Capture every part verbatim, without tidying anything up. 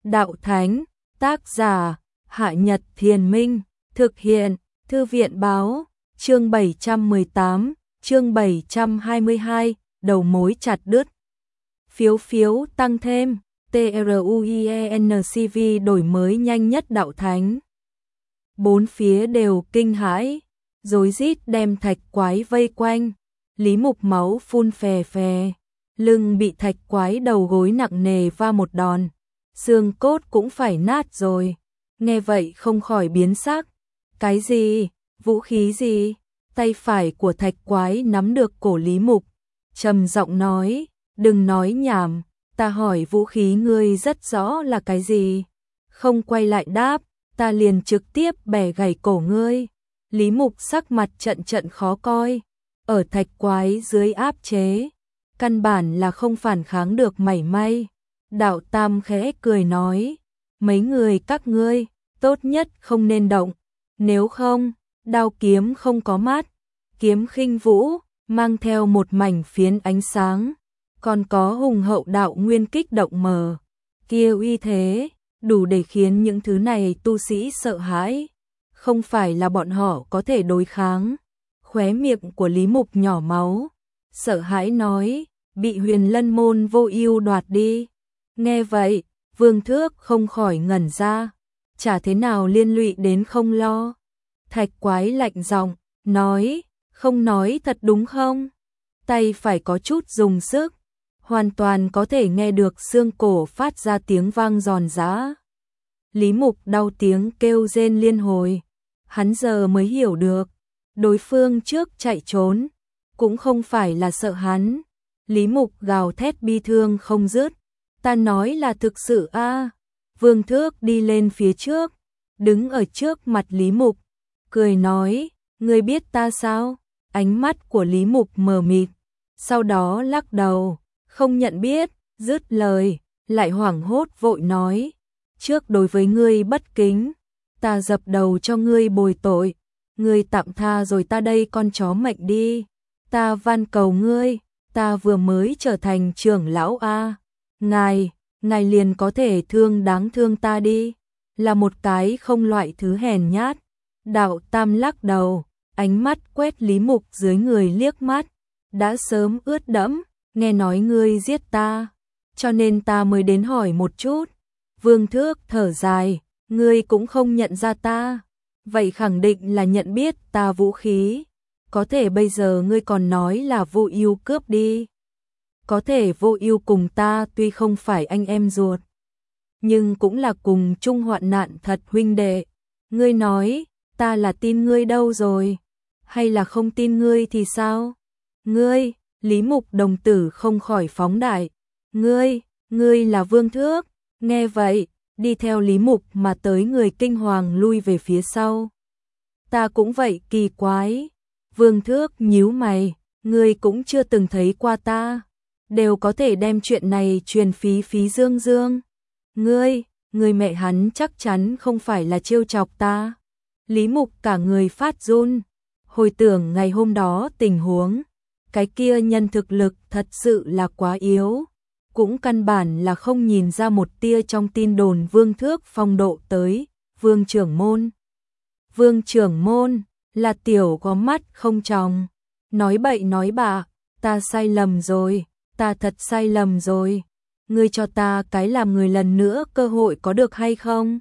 Đạo Thánh, tác giả, Hạ Nhật Thiền Minh, thực hiện, Thư viện Báo, chương bảy trăm mười tám, chương bảy trăm hai mươi hai, đầu mối chặt đứt. Phiếu phiếu tăng thêm, TRUIENCV đổi mới nhanh nhất Đạo Thánh. Bốn phía đều kinh hãi, rối rít đem thạch quái vây quanh, Lý Mục máu phun phè phè, lưng bị thạch quái đầu gối nặng nề va một đòn, xương cốt cũng phải nát rồi. Nghe vậy không khỏi biến sắc. Cái gì? Vũ khí gì? Tay phải của thạch quái nắm được cổ Lý Mục, trầm giọng nói, đừng nói nhảm, ta hỏi vũ khí ngươi rất rõ là cái gì. Không quay lại đáp, ta liền trực tiếp bẻ gãy cổ ngươi. Lý Mục sắc mặt trận trận khó coi, ở thạch quái dưới áp chế, căn bản là không phản kháng được mảy may. Đạo Tam khẽ cười nói, mấy người các ngươi, tốt nhất không nên động, nếu không, đao kiếm không có mắt, kiếm khinh vũ, mang theo một mảnh phiến ánh sáng, còn có hùng hậu đạo nguyên kích động mờ, kia uy thế, đủ để khiến những thứ này tu sĩ sợ hãi, không phải là bọn họ có thể đối kháng. Khóe miệng của Lý Mục nhỏ máu, sợ hãi nói, bị Huyền Lân môn vô ưu đoạt đi. Nghe vậy, Vương Thước không khỏi ngẩn ra, chả thế nào liên lụy đến không lo. Thạch quái lạnh giọng, nói, không nói thật đúng không? Tay phải có chút dùng sức, hoàn toàn có thể nghe được xương cổ phát ra tiếng vang giòn giã. Lý Mục đau tiếng kêu rên liên hồi, hắn giờ mới hiểu được, đối phương trước chạy trốn, cũng không phải là sợ hắn. Lý Mục gào thét bi thương không dứt, ta nói là thực sự a. À. Vương Thước đi lên phía trước, đứng ở trước mặt Lý Mục, cười nói, ngươi biết ta sao? Ánh mắt của Lý Mục mờ mịt, sau đó lắc đầu, không nhận biết, dứt lời, lại hoảng hốt vội nói, trước đối với ngươi bất kính, ta dập đầu cho ngươi bồi tội, ngươi tạm tha rồi ta đây con chó mệnh đi, ta van cầu ngươi, ta vừa mới trở thành trưởng lão a, ngài, ngài liền có thể thương đáng thương ta đi, là một cái không loại thứ hèn nhát. Đạo Tam lắc đầu, ánh mắt quét Lý Mục dưới người liếc mắt, đã sớm ướt đẫm, nghe nói ngươi giết ta, cho nên ta mới đến hỏi một chút. Vương Thước thở dài, ngươi cũng không nhận ra ta, vậy khẳng định là nhận biết ta vũ khí, có thể bây giờ ngươi còn nói là Vô Ưu cướp đi. Có thể Vô Ưu cùng ta tuy không phải anh em ruột, nhưng cũng là cùng chung hoạn nạn thật huynh đệ. Ngươi nói, ta là tin ngươi đâu rồi, hay là không tin ngươi thì sao? Ngươi, Lý Mục đồng tử không khỏi phóng đại. Ngươi, ngươi là Vương Thước. Nghe vậy, đi theo Lý Mục mà tới người kinh hoàng lui về phía sau. Ta cũng vậy, kỳ quái. Vương Thước nhíu mày, ngươi cũng chưa từng thấy qua ta, đều có thể đem chuyện này truyền phí phí dương dương. Ngươi, người mẹ hắn chắc chắn không phải là trêu chọc ta. Lý Mục cả người phát run, hồi tưởng ngày hôm đó tình huống, cái kia nhân thực lực thật sự là quá yếu, cũng căn bản là không nhìn ra một tia trong tin đồn Vương Thước phong độ tới, Vương trưởng môn. Vương trưởng môn, là tiểu có mắt không tròng, nói bậy nói bạ, ta sai lầm rồi, ta thật sai lầm rồi, ngươi cho ta cái làm người lần nữa cơ hội có được hay không?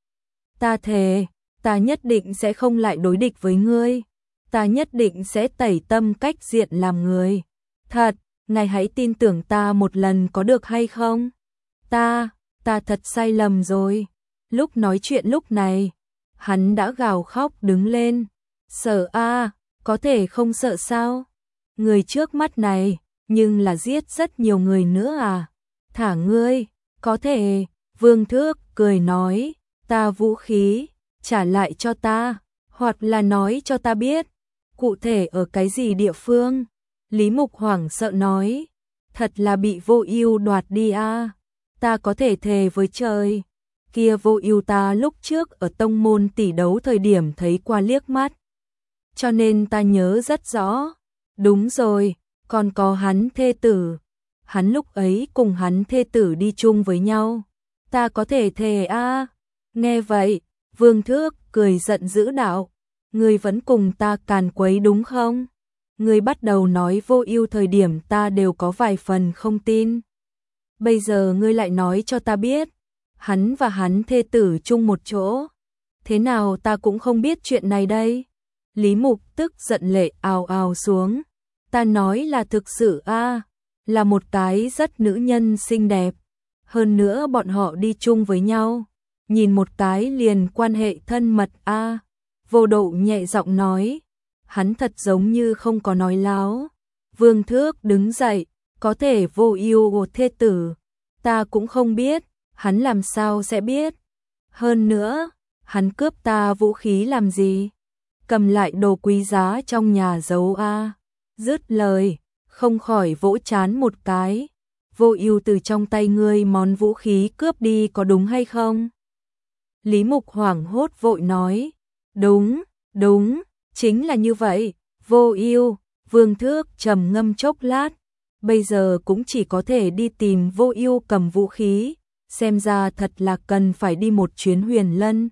Ta thề, ta nhất định sẽ không lại đối địch với ngươi, ta nhất định sẽ tẩy tâm cách diện làm người. Thật, ngài hãy tin tưởng ta một lần có được hay không? Ta, ta thật sai lầm rồi. Lúc nói chuyện lúc này, hắn đã gào khóc đứng lên. Sợ a, à, có thể không sợ sao? Người trước mắt này, nhưng là giết rất nhiều người nữa à? Thả ngươi, có thể. Vương Thước cười nói, ta vũ khí, trả lại cho ta, hoặc là nói cho ta biết, cụ thể ở cái gì địa phương? Lý Mục hoảng sợ nói, thật là bị Vô Ưu đoạt đi a, à? Ta có thể thề với trời, kia Vô Ưu ta lúc trước ở tông môn tỷ đấu thời điểm thấy qua liếc mắt, cho nên ta nhớ rất rõ. Đúng rồi, còn có hắn thê tử, hắn lúc ấy cùng hắn thê tử đi chung với nhau, ta có thể thề a. Nghe vậy, Vương Thước cười giận dữ đạo, ngươi vẫn cùng ta càn quấy đúng không? Ngươi bắt đầu nói Vô Ưu thời điểm ta đều có vài phần không tin. Bây giờ ngươi lại nói cho ta biết, hắn và hắn thê tử chung một chỗ. Thế nào ta cũng không biết chuyện này đây. Lý Mục tức giận lệ ào ào xuống. Ta nói là thực sự a, là một cái rất nữ nhân xinh đẹp. Hơn nữa bọn họ đi chung với nhau. Nhìn một cái liền quan hệ thân mật a. Vô Độ nhẹ giọng nói. Hắn thật giống như không có nói láo. Vương Thước đứng dậy. Có thể Vô Ưu của thê tử. Ta cũng không biết. Hắn làm sao sẽ biết. Hơn nữa, hắn cướp ta vũ khí làm gì? Cầm lại đồ quý giá trong nhà giấu a. Dứt lời, không khỏi vỗ trán một cái. Vô Ưu từ trong tay ngươi món vũ khí cướp đi có đúng hay không? Lý Mục hoảng hốt vội nói. Đúng, đúng, chính là như vậy. Vô Ưu. Vương Thước trầm ngâm chốc lát. Bây giờ cũng chỉ có thể đi tìm Vô Ưu cầm vũ khí. Xem ra thật là cần phải đi một chuyến Huyền Lân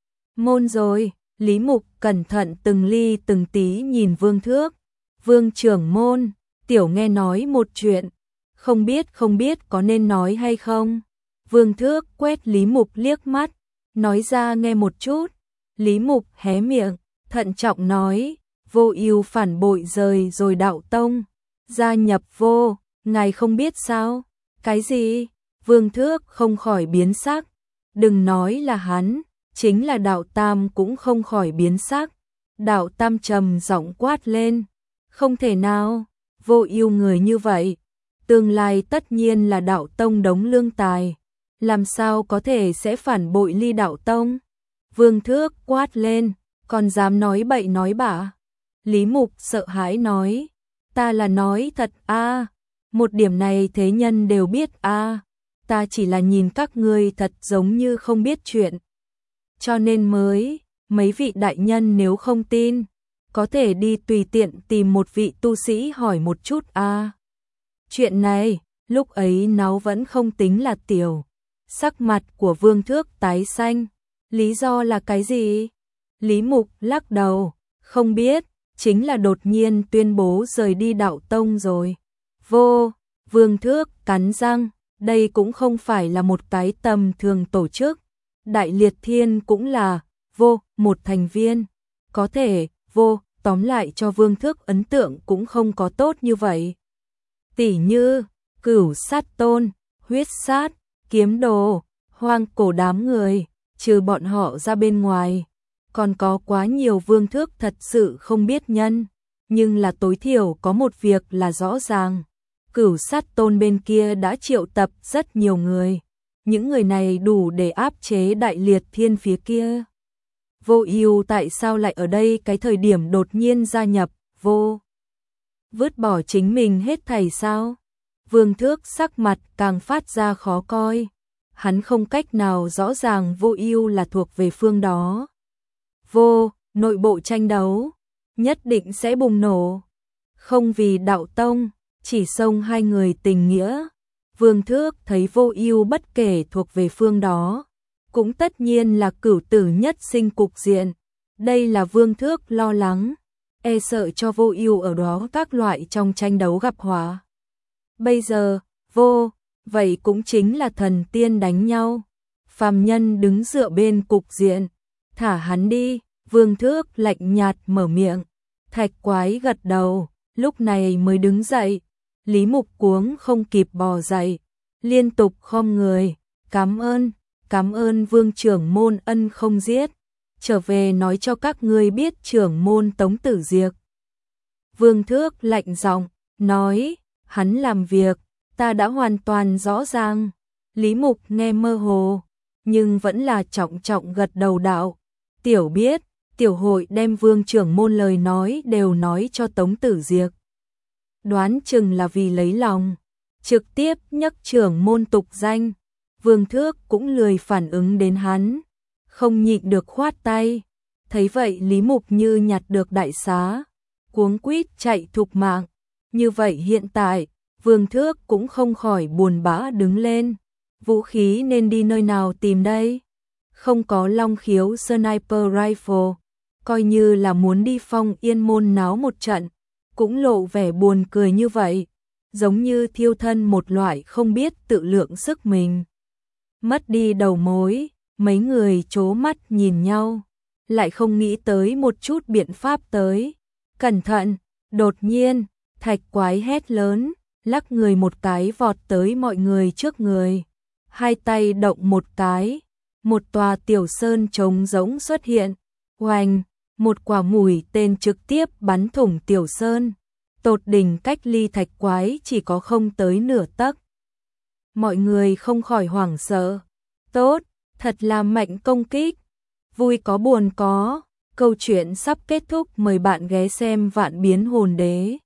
môn rồi. Lý Mục cẩn thận từng ly từng tí nhìn Vương Thước. Vương trưởng môn, tiểu nghe nói một chuyện. Không biết không biết có nên nói hay không? Vương Thước quét Lý Mục liếc mắt. Nói ra nghe một chút. Lý Mục hé miệng, thận trọng nói. Vô Ưu phản bội rời rồi đạo tông. Gia nhập vô, ngài không biết sao? Cái gì? Vương Thước không khỏi biến sắc. Đừng nói là hắn, chính là Đạo Tam cũng không khỏi biến sắc. Đạo Tam trầm giọng quát lên. Không thể nào, Vô Ưu người như vậy. Tương lai tất nhiên là đạo tông đống lương tài. Làm sao có thể sẽ phản bội ly đạo tông? Vương Thước quát lên, còn dám nói bậy nói bạ. Lý Mục sợ hãi nói. Ta là nói thật a. Một điểm này thế nhân đều biết a. Ta chỉ là nhìn các ngươi thật giống như không biết chuyện. Cho nên mới, mấy vị đại nhân nếu không tin, có thể đi tùy tiện tìm một vị tu sĩ hỏi một chút a. Chuyện này, lúc ấy nó vẫn không tính là tiểu. Sắc mặt của Vương Thước tái xanh. Lý do là cái gì? Lý Mục lắc đầu, không biết, chính là đột nhiên tuyên bố rời đi đạo tông rồi. Vô, Vương Thước cắn răng, đây cũng không phải là một cái tầm thường tổ chức. Đại Liệt Thiên cũng là, vô, một thành viên. Có thể, vô, tóm lại cho Vương Thước ấn tượng cũng không có tốt như vậy. Tỷ như, Cửu Sát Tôn, Huyết Sát, Kiếm Đồ, Hoang Cổ đám người, trừ bọn họ ra bên ngoài. Còn có quá nhiều Vương Thước thật sự không biết nhân, nhưng là tối thiểu có một việc là rõ ràng. Cửu Sát Tôn bên kia đã triệu tập rất nhiều người. Những người này đủ để áp chế Đại Liệt Thiên phía kia. Vô Ưu tại sao lại ở đây cái thời điểm đột nhiên gia nhập, vô? Vứt bỏ chính mình hết thảy sao? Vương Thước sắc mặt càng phát ra khó coi. Hắn không cách nào rõ ràng Vô Ưu là thuộc về phương đó. Vô, nội bộ tranh đấu, nhất định sẽ bùng nổ. Không vì đạo tông, chỉ xông hai người tình nghĩa. Vương Thước thấy Vô Ưu bất kể thuộc về phương đó, cũng tất nhiên là cửu tử nhất sinh cục diện. Đây là Vương Thước lo lắng, e sợ cho Vô Ưu ở đó các loại trong tranh đấu gặp họa. Bây giờ, vô, vậy cũng chính là thần tiên đánh nhau. Phàm nhân đứng dựa bên cục diện, thả hắn đi. Vương Thước lạnh nhạt mở miệng. Thạch Quái gật đầu, lúc này mới đứng dậy. Lý Mục cuống không kịp bò dậy, liên tục khom người. Cảm ơn, cảm ơn Vương trưởng môn ân không giết. Trở về nói cho các ngươi biết trưởng môn Tống Tử Diệp. Vương Thước lạnh giọng, nói, hắn làm việc, ta đã hoàn toàn rõ ràng. Lý Mục nghe mơ hồ, nhưng vẫn là trọng trọng gật đầu đạo. Tiểu biết, tiểu hội đem Vương trưởng môn lời nói đều nói cho Tống Tử Diệp. Đoán chừng là vì lấy lòng, trực tiếp nhắc trưởng môn tục danh. Vương Thước cũng lười phản ứng đến hắn, không nhịn được khoát tay. Thấy vậy Lý Mục như nhặt được đại xá, cuống quýt chạy thục mạng. Như vậy hiện tại, Vương Thước cũng không khỏi buồn bã đứng lên. Vũ khí nên đi nơi nào tìm đây? Không có long khiếu sniper rifle, coi như là muốn đi Phong Yên Môn náo một trận, cũng lộ vẻ buồn cười như vậy, giống như thiêu thân một loại không biết tự lượng sức mình. Mất đi đầu mối, mấy người chố mắt nhìn nhau, lại không nghĩ tới một chút biện pháp tới. Cẩn thận, đột nhiên, thạch quái hét lớn, lắc người một cái vọt tới mọi người trước người. Hai tay động một cái, một tòa tiểu sơn trống rỗng xuất hiện. Oanh, một quả mũi tên trực tiếp bắn thủng tiểu sơn. Tột đỉnh cách ly thạch quái chỉ có không tới nửa tấc. Mọi người không khỏi hoảng sợ. Tốt, thật là mạnh công kích. Vui có buồn có. Câu chuyện sắp kết thúc, mời bạn ghé xem Vạn Biến Hồn Đế.